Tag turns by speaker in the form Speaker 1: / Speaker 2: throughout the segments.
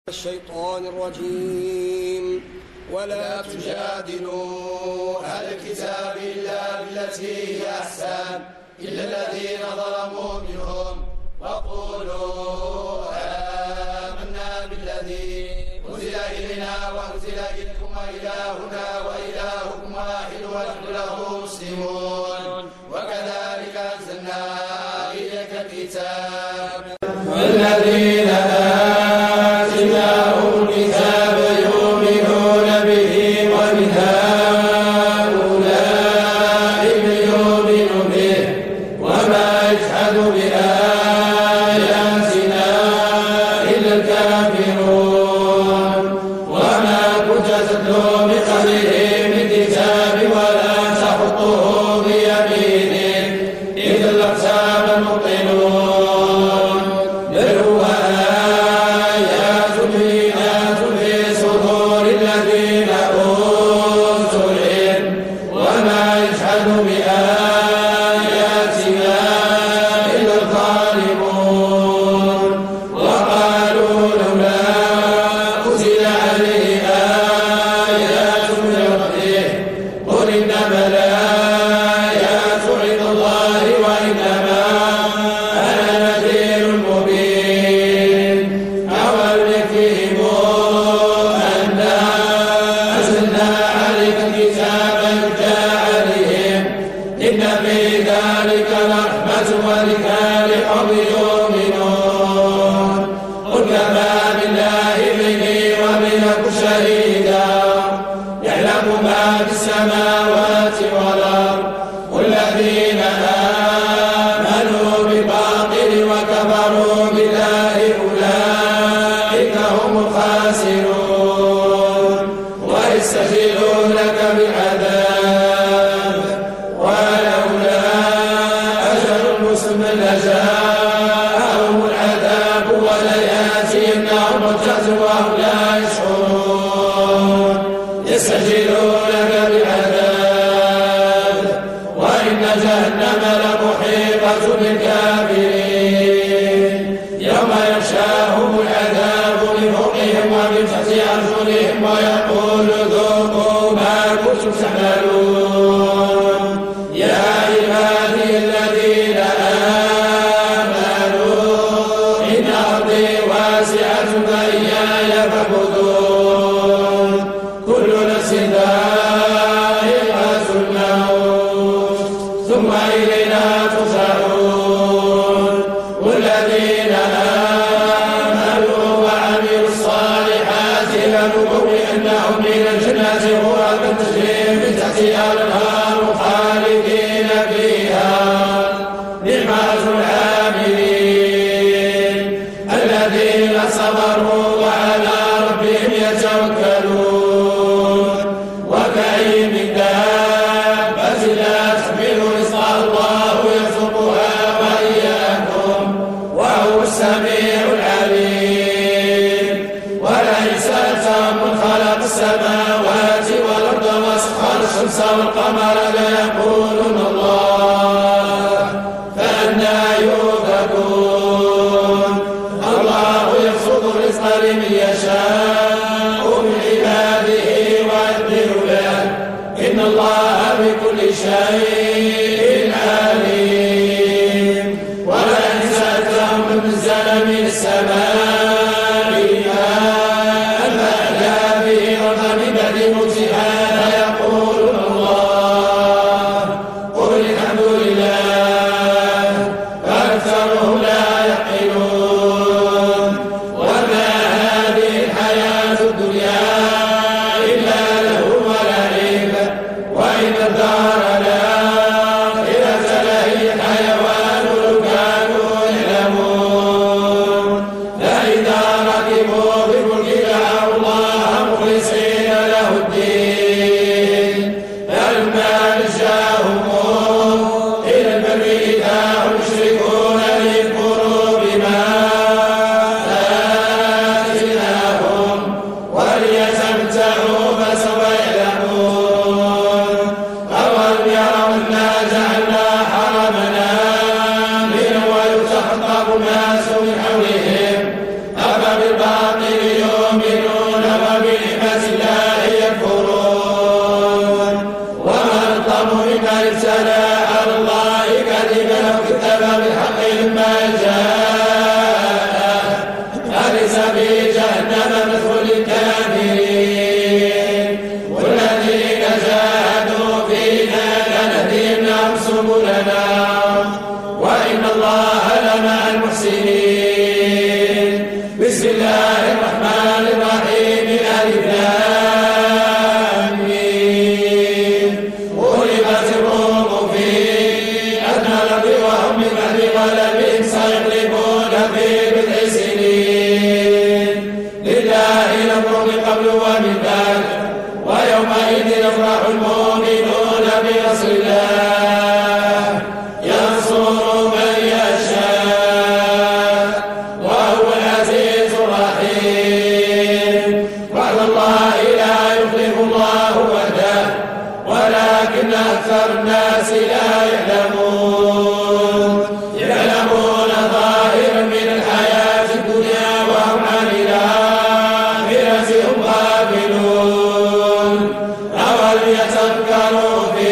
Speaker 1: الشيطان الرجيم. ولا تجادلوا أهل الكتاب إلا بالتي هي أحسن إلا الذين ظلموا منهم وقولوا آمنا بالذي أنزل إلينا وأنزل إليكم وإلهنا وإلهكم واحد ونحن له مسلمون. وكذلك أنزلنا إليك الكتاب والذين آتيناهم الكتاب يؤمنون به ومن هؤلاء من يؤمن به وما يجحد بآياتنا إلا الكافرون. وما كنت تتلو من قبله من كتاب ولا تخطه بيمينك إذا لارتاب المبطلون. بل هو آيات بينات في صدور الذين أوتوا العلم وما يجحد بآياتنا إلا الظالمون. وقالوا لولا أنزل عليه آيات من ربه قل إنما الآيات عند الله وإنما أنا نذير مبين. أولم يكفهم أنا أنزلنا عليك الكتاب يتلى عليهم إن في ذلك لرحمة وذكرى لقوم يؤمنون. قل كفى بالله بيني وبينكم شهيدا يعلم ما في السماوات والأرض. والذين آمنوا بالباطل وكفروا بالله أولئك هم الخاسرون. ويستعجلونك بالعذاب ولولا أجل مسمى لجاءهم العذاب وليأتينهم بغتة وهم لا يشعرون. يستعجلونك بالعذاب وإن جهنم لمحيطة بالكافرين. يوم يغشاهم العذاب من فوقهم ومن تحت أرجلهم ويقول ذوقوا ما كنتم تعملون. يا عبادي الذين آمنوا إن أرضي واسعة فإياي فاعبدون. كل نفس ذائقة الموت ثم إلينا ترجعون. والذين آمنوا وعملوا الصالحات لنبوئنهم من الجنة غرفا تجري من تحتها الأنهار خالدين فيها نعم أجر العاملين الذين صبروا وعلى ربهم يتوكلون. وكأي من دابة لا تحمل رزقها الله يرزقها وإياكم وهو السميع العليم. ولئن سألتهم من خلق السماوات والأرض وسخر الشمس والقمر ليقولن الله فأنى يؤفكون. الله يبسط الرزق لمن يشاء من عباده ويقدر له إن الله بكل شيء عليم. ولئن سألتهم من نزل من السماء ماء فأحيا به الأرض من بعد موتها ليقولن الله قل الحمد لله فأكثرهم لا يعقلون. وما هذه الحياة الدنيا إلا لهو ولعب وإن الدار جهنم مثل الكافرين والذين جاهدوا فينا لنهدينهم سبلنا وإن الله لمع المحسنين. بسم الله الرحمن الرحيم. ألف لام ميم. غلبت الروم في أدنى الأرض وهم من بعد غلبهم سيغلبون في بضع سنين. لله الأمر من قبل ومن بعد ويومئذ يفرح المؤمنون بنصر الله ينصر من يشاء وهو العزيز الرحيم. وعد الله لا يخلف الله وعده ولكن أكثر الناس لا يعلمون ظاهرا من الحياة الدنيا وهم عن الآخرة هم غافلون. أولم يتفكروا في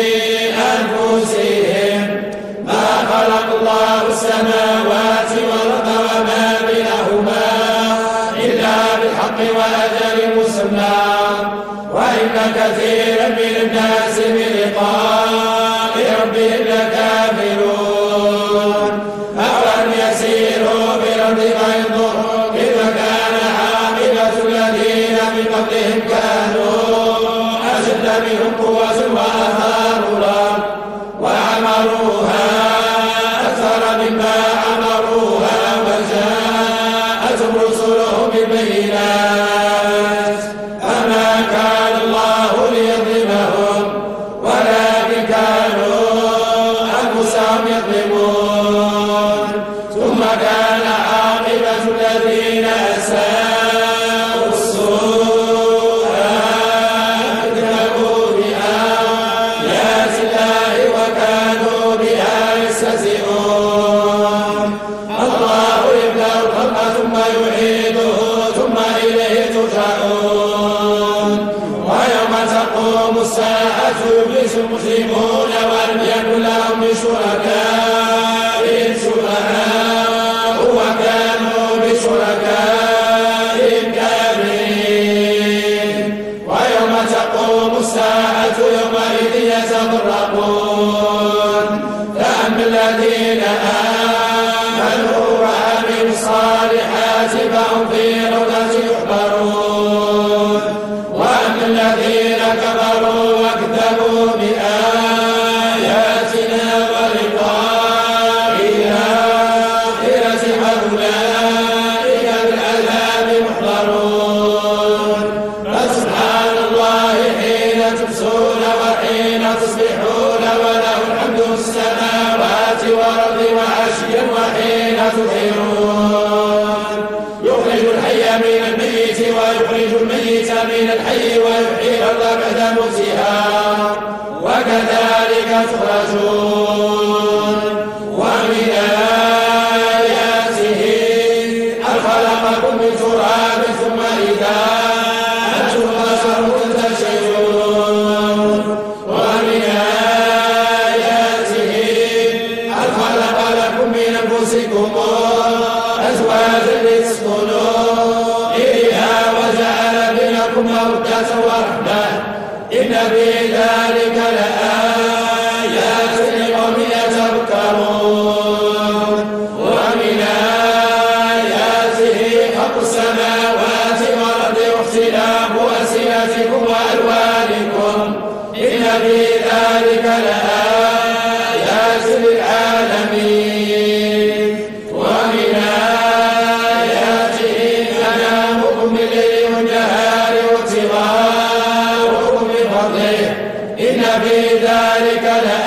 Speaker 1: أنفسهم ما خلق الله السماوات والأرض وما بينهما إلا بالحق وأجل مسمى وإن كثيرا من الناس بلقاء ربهم لكافرون. أولم يسيروا بالأرض فينظروا كيف كان عاقبة الذين من قبلهم كانوا أشد منهم قوة وآثاروا الأرض وعمروها أكثر مما عمروها وجاءتهم رسلهم بالبينات فما كان الله ليظلمهم ولكن كانوا أنفسهم يظلمون. ثم كان عاقبة الذين أساءوا السوء كذبوا بآيات الله وكانوا بها يستهزئون. الله يبدأ الخلق ثم يعيده ثم إليه ترجعون. ويوم تقوم الساعة يبلس المجرمون ولم يكن لهم من شركائهم شفعاء وكانوا بشركائهم كافرين. ويوم تقوم الساعة يومئذ يتفرقون فأما الذين آمنوا وعملوا الصالحات فهم في روضة يحبرون. وأما الذين كفروا وكذبوا بآياتنا ولقاء الآخرة فأولئك بالعذاب محضرون. فسبحان الله حين تمسون وحين تصبحون وله الحمد في السماوات والأرض وعشيا وحين تظهرون. يخرج الحي من الميت ويخرج الميت من الحي ويحيي الأرض بعد موتها وكذلك تخرجون. ومن آياته أن خلقكم من تراب ثم إذا أنتم بشر تنتشرون. ومن آياته أن خلق لكم من أنفسكم أزواجا لتسكنوا إليها وجعل بينكم مودة ورحمة إن في ذلك لآيات لقوم يتفكرون. ومن آياته خلق السماوات والأرض واختلاف ألسنتكم وألوانكم إن في ذلك لآيات للعالمين. ومن آياته منامكم بالليل والنهار وابتغاؤكم من فضله إن في ذلك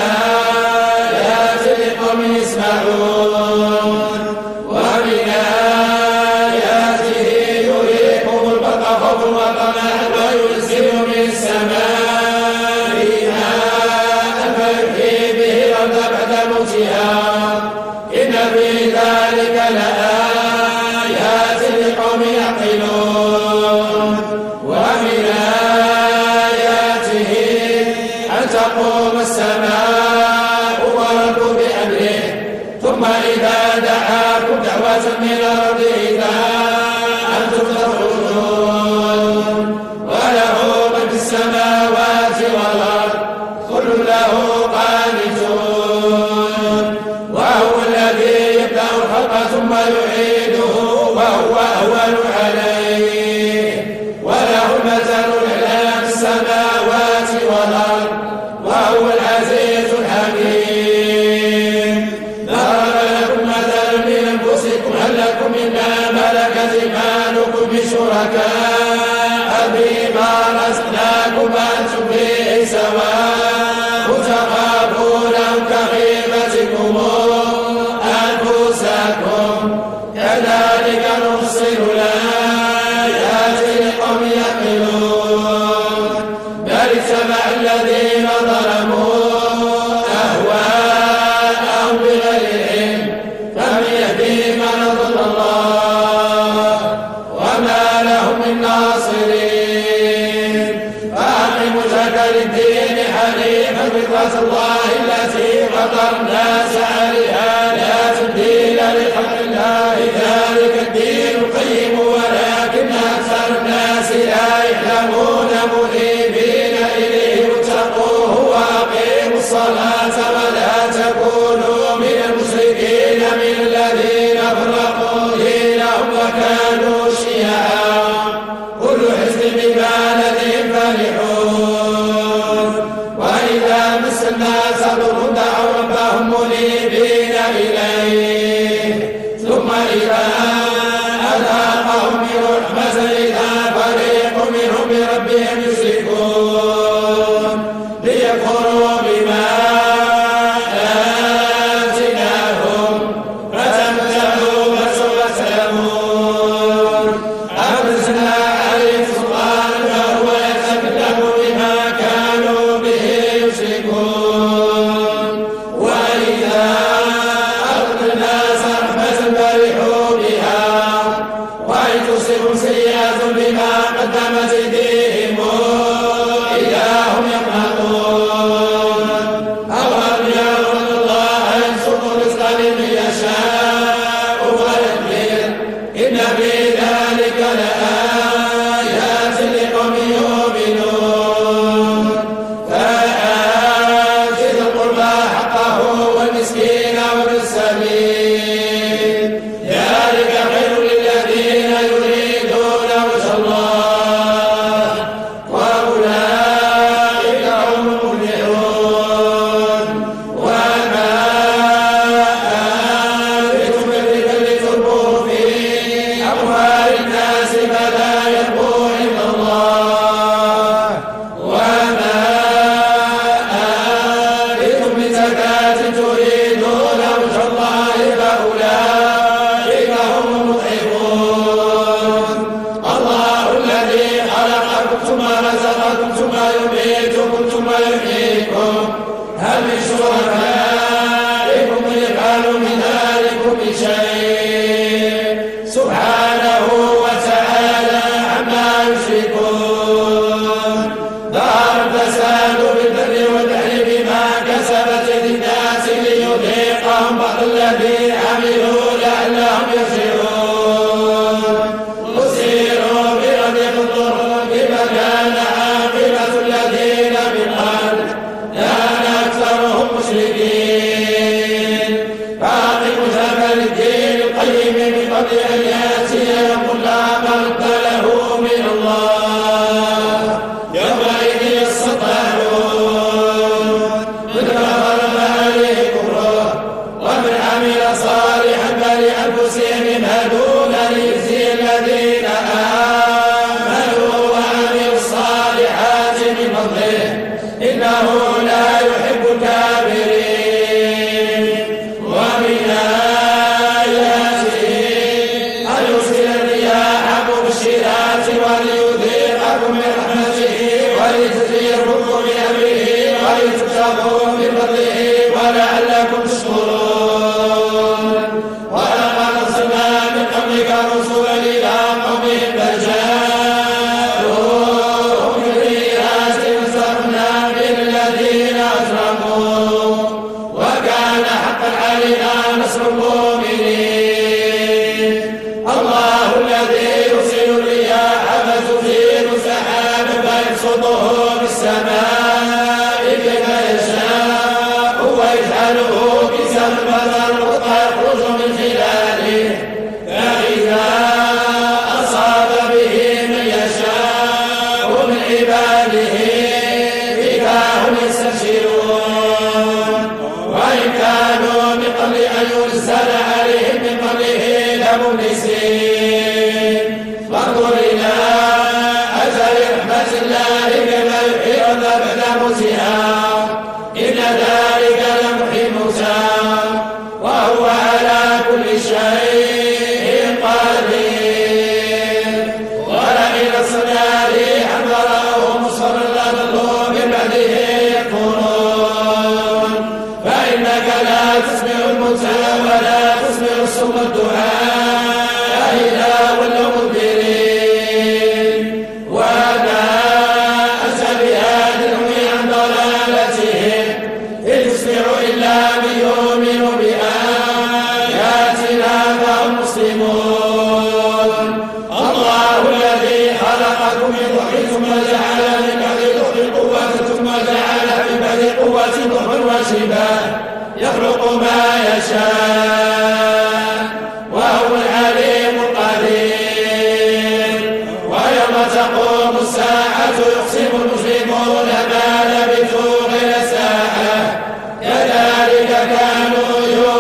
Speaker 1: لآيات لقوم يسمعون. ومن آياته يريكم البرق خوفا وطمعا وينزل من السماء ماء فيحيي به الأرض بعد موتها إن في ذلك لآيات لقوم يعقلون. ومن آياته أن تقوم السماء والأرض بأمره ثم إذا دعاكم دعوة من الأرض إذا أنتم تخرجون. شركاء فيما رزقناكم أنتم فيه سواء متقابلون كخيفتكم أنفسكم كذلك نفصل الآيات لقوم يعقلون بل اتبع الذين ظلموا أهواءهم بغير علم فمن يهدي من أضل الله وما لهم من ناصرين فأقم وجهك للدين حنيفا فطرة الله التي فطر الناس عليها لا تبديل لخلق الله ذلك الدين القيم ولكن أكثر الناس لا يعلمون منيبين إليه واتقوه وأقيموا الصلاة ولا تكونوا من المشركين من الذين فرقوا دينهم وكانوا شيعا كل حزب بما لديهم فرحون وإذا مس الناس ضر دعوا ربهم منيبين إليه ثم إذا أذاقهم من رحمة إذا فريق منهم بربهم يشركون ليكفروا بما آتيناهم فتمتعوا فسوف تعلمون أم نزلنا عليهم سلطانا فهو يتكلم بما كانوا به يشركون وإذا أخذنا الناس رحمة فرحوا بها وإن تصبهم سيئة بما قدمت أيديهم إذا هم يقنطون أولم يروا أن الله يبسط الرزق لمن يشاء ويقدر إن في ذلك لآيات لقوم يؤمنون فآت ذي القربى حقه والمسكين وابن السبيل ذلك خير للذين يريدون وجه الله وأولئك هم المفلحون وما آتيتم من ربا لتربوه في أموال الناس فلا يربو عند الله وما آتيتم من زكاة تريدون وجه الله فأولئك هم المضعفون الله الذي خلقكم ثم رزقكم ثم يميتكم ثم يحييكم هل من شركائكم من يفعل من ذلكم من شيء سبحانه وتعالى عما يشركون ظهر الفساد بالبر والبحر بما كسبت يد الناس ليذيقهم بعض الذي عملوا لعلهم يرجعون وسيروا بأرض الضر بما كان عاقبة الذين من قبل كان أكثرهم مشركين فأقم وجهك للدين القيم من قبل أن يأتي يوم لا مرد له من الله يومئذ يصدعون من كفر فعليه كفره ومن عمل صالحا فلأنفسهم يمهدون ليجزي الذين آمنوا وعملوا الصالحات من فضله إنه لا يحب الكافرين ومن آياته أن يرسل الرياح مبشرات وليذيقكم من رحمته ولتجيركم بأمره ولتبتغوا من فضله ولعلكم تشكرون ولقد أرسلنا من قبلك رسلا إلى قومهم فجاءوهم بالبينات فانصرنا بالذين أجرموا وكان حقا علينا نصر المؤمنين الله الذي يرسل الرياح فتثير سحابا فيبسطه بالسماء كيف يشاء ويجعله كسفا فالقطع يخرج من خلاله فإذا أصاب به من يشاء من عباده إذا هم يستبشرون وإن كانوا من قبل أن ينزل عليهم من قبله لمبلسين فانظر إلى أنفسها إن ذلك لمحيي الموتى وهو على كل شيء قدير. ولئن أرسلنا ريحا فرأوه مصفرا لظلوا من بعده يكفرون فإنك لا تسمع الموتى ولا تسمع الصم الدعاء إذا ولوا مدبرين. وما أنت بهاد العمي عن ضلالتهم إن تسمع إلا من يؤمن بآياتنا فهم مسلمون. الله الذي خلقكم من ضعف ثم جعل من بعد ضعف قوة ثم جعل من بعد قوة ضعفا وشيبا يخلق ما يشاء وهو العليم القدير. ويوم تقوم الساعة يقسم المجرمون ما لبثوا غير ساعة كذلك كانوا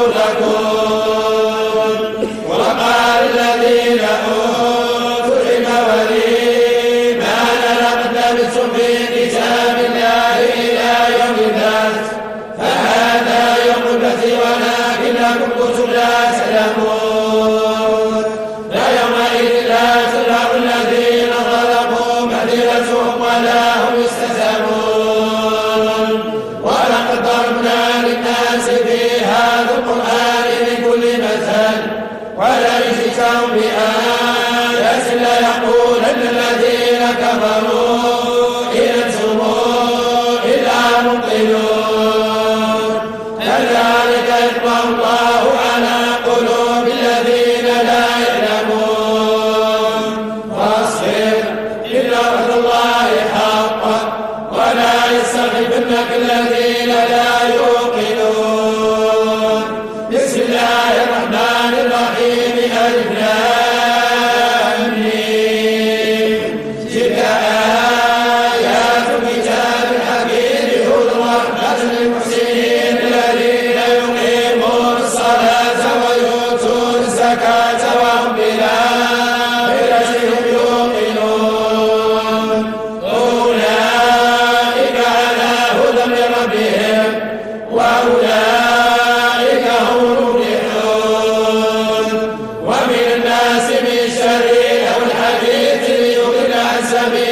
Speaker 1: يؤفكون. وقال الذين أوتوا العلم والإيمان لقد لبثتم في كتاب الله إلى يوم البعث فهذا يوم البعث ولكنكم كنتم لا تعلمون. فيومئذ لا تنفع الذين ظلموا معذرتهم ولا هم يستهزئون. ولقد ضربنا للناس في هذا القرآن من كل مثل ولئن جئتهم بآية ليقولن الذين كفروا إن أنتم إلا مبطلون. كذلك يطبع الله على قلوب الذين لا يعلمون. فاصبر إن وعد الله حق ولا يستخفنك الذين لا يوقنون. بسم الله الرحمن الرحيم ألف لام ميم تلك آيات الكتاب الحكيم هدى ورحمة للمحسنين الذين يقيمون الصلاة ويؤتون الزكاة وهم بالآخرة هم يوقنون. أولئك على هدى من ربهم وأولئك هم المفلحون. ومن الناس من شر له الحديث ليضل عن سبيل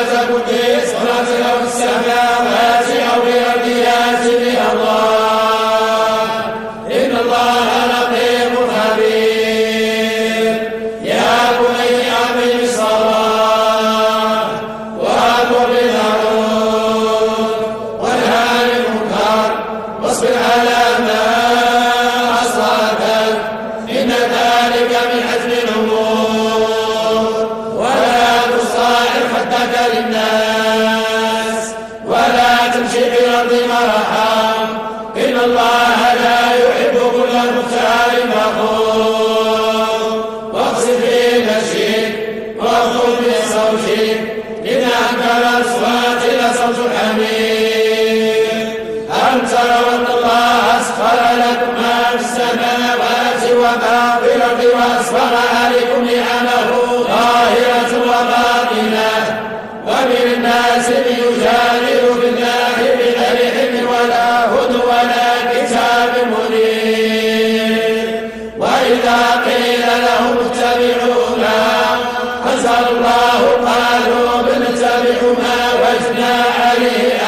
Speaker 1: تكن في الصلاة أو في السماوات أو في الأرض يأتي بها الله، إن الله لطيف خبير. يا بني أقم الصلاة وأمر بالمعروف وانه عن المنكر واصبر على ما أصابك، إن ذلك من عزم الأمور. ولا تصاحب خدك للناس ولا تمشي في الأرض مرحا، إن الله لا يحب كل مختال فخور. واقصد في مشيك واغضض من صوتك، إن أنكر الأصوات لصوت الحمير. ألم تروا أن الله أسخر لكم ما في السماوات وما في الأرض وأسبغ عليكم نعمه ظاهرة وباطنة، ومن الناس من يجادل في الله بغير علم ولا هدى ولا كتاب منير. وإذا قيل لهم اتبعوا ما أنزل الله قالوا بل نتبع ما وجدنا عليه